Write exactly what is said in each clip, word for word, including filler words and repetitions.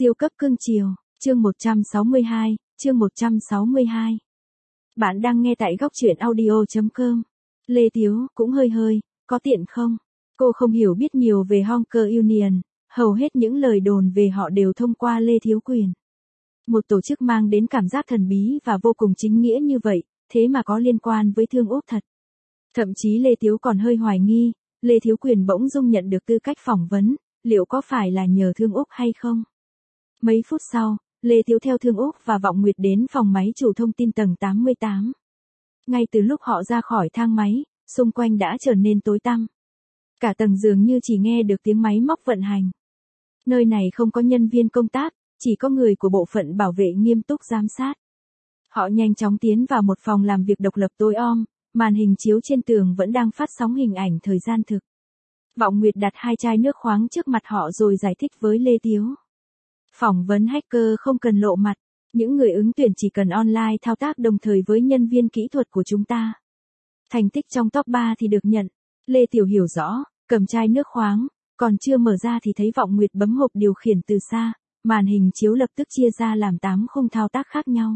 Siêu cấp cưng chiều, chương một trăm sáu mươi hai, chương một trăm sáu mươi hai. Bạn đang nghe tại góc truyện audio chấm com. Lê Tiếu, cũng hơi hơi, có tiện không? Cô không hiểu biết nhiều về Honker Union, hầu hết những lời đồn về họ đều thông qua Lê Thiếu Quyền. Một tổ chức mang đến cảm giác thần bí và vô cùng chính nghĩa như vậy, thế mà có liên quan với Thương Úc thật. Thậm chí Lê Tiếu còn hơi hoài nghi, Lê Thiếu Quyền bỗng dưng nhận được tư cách phỏng vấn, liệu có phải là nhờ Thương Úc hay không? Mấy phút sau, Lê Tiếu theo Thương Úc và Vọng Nguyệt đến phòng máy chủ thông tin tầng tám mươi tám. Ngay từ lúc họ ra khỏi thang máy, xung quanh đã trở nên tối tăm. Cả tầng dường như chỉ nghe được tiếng máy móc vận hành. Nơi này không có nhân viên công tác, chỉ có người của bộ phận bảo vệ nghiêm túc giám sát. Họ nhanh chóng tiến vào một phòng làm việc độc lập tối om, màn hình chiếu trên tường vẫn đang phát sóng hình ảnh thời gian thực. Vọng Nguyệt đặt hai chai nước khoáng trước mặt họ rồi giải thích với Lê Tiếu. Phỏng vấn hacker không cần lộ mặt, những người ứng tuyển chỉ cần online thao tác đồng thời với nhân viên kỹ thuật của chúng ta. Thành tích trong top ba thì được nhận. Lê Tiểu hiểu rõ, cầm chai nước khoáng, còn chưa mở ra thì thấy Vọng Nguyệt bấm hộp điều khiển từ xa, màn hình chiếu lập tức chia ra làm tám khung thao tác khác nhau.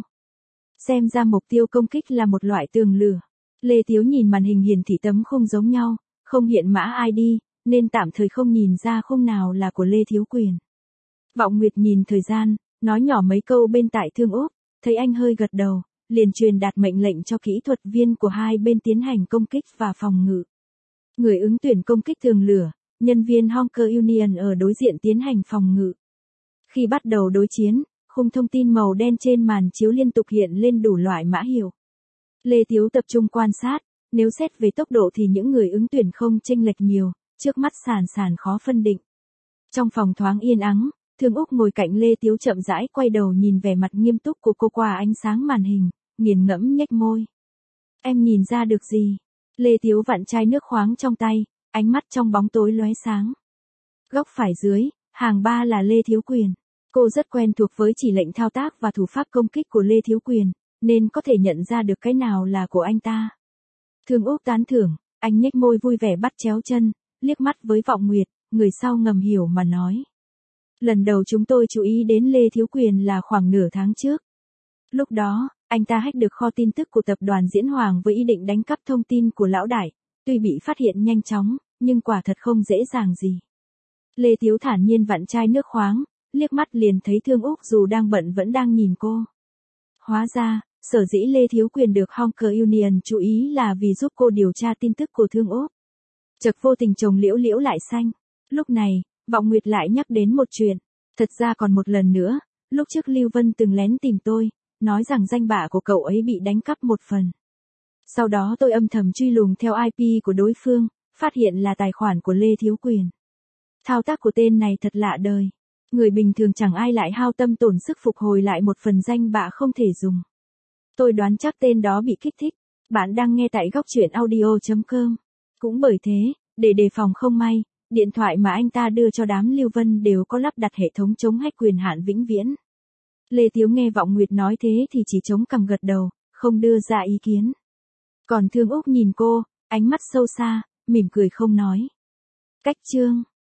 Xem ra mục tiêu công kích là một loại tường lửa. Lê Tiếu nhìn màn hình hiển thị tấm khung giống nhau, không hiện mã i đê, nên tạm thời không nhìn ra khung nào là của Lê Thiếu Quyền. Vọng Nguyệt nhìn thời gian, nói nhỏ mấy câu bên tại Thương Úc, thấy anh hơi gật đầu, liền truyền đạt mệnh lệnh cho kỹ thuật viên của hai bên tiến hành công kích và phòng ngự. Người ứng tuyển công kích tường lửa, nhân viên Honker Union ở đối diện tiến hành phòng ngự. Khi bắt đầu đối chiến, khung thông tin màu đen trên màn chiếu liên tục hiện lên đủ loại mã hiệu. Lê Tiếu tập trung quan sát, nếu xét về tốc độ thì những người ứng tuyển không chênh lệch nhiều, trước mắt sàn sàn khó phân định. Trong phòng thoáng yên ắng, Thương Úc ngồi cạnh Lê Tiếu chậm rãi quay đầu nhìn vẻ mặt nghiêm túc của cô qua ánh sáng màn hình, nghiền ngẫm nhếch môi. Em nhìn ra được gì? Lê Tiếu vặn chai nước khoáng trong tay, ánh mắt trong bóng tối lóe sáng. Góc phải dưới, hàng ba là Lê Thiếu Quyền. Cô rất quen thuộc với chỉ lệnh thao tác và thủ pháp công kích của Lê Thiếu Quyền, nên có thể nhận ra được cái nào là của anh ta. Thương Úc tán thưởng, anh nhếch môi vui vẻ bắt chéo chân, liếc mắt với Vọng Nguyệt, người sau ngầm hiểu mà nói. Lần đầu chúng tôi chú ý đến Lê Thiếu Quyền là khoảng nửa tháng trước. Lúc đó, anh ta hack được kho tin tức của tập đoàn Diễn Hoàng với ý định đánh cắp thông tin của lão đại, tuy bị phát hiện nhanh chóng, nhưng quả thật không dễ dàng gì. Lê Tiếu thản nhiên vặn chai nước khoáng, liếc mắt liền thấy Thương Úc dù đang bận vẫn đang nhìn cô. Hóa ra, sở dĩ Lê Thiếu Quyền được Honker Union chú ý là vì giúp cô điều tra tin tức của Thương Úc. Chợt vô tình trồng liễu liễu lại xanh. Lúc này, Vọng Nguyệt lại nhắc đến một chuyện. Thật ra còn một lần nữa, lúc trước Lưu Vân từng lén tìm tôi, nói rằng danh bạ của cậu ấy bị đánh cắp một phần. Sau đó tôi âm thầm truy lùng theo i pê của đối phương, phát hiện là tài khoản của Lê Thiếu Quyền. Thao tác của tên này thật lạ đời. Người bình thường chẳng ai lại hao tâm tổn sức phục hồi lại một phần danh bạ không thể dùng. Tôi đoán chắc tên đó bị kích thích. Bạn đang nghe tại góc truyện audio chấm com. Cũng bởi thế, để đề phòng không may, điện thoại mà anh ta đưa cho đám Lưu Vân đều có lắp đặt hệ thống chống hack quyền hạn vĩnh viễn. Lê Tiếu nghe Vọng Nguyệt nói thế thì chỉ chống cằm gật đầu, không đưa ra ý kiến. Còn Thương Úc nhìn cô, ánh mắt sâu xa, mỉm cười không nói. Cách chương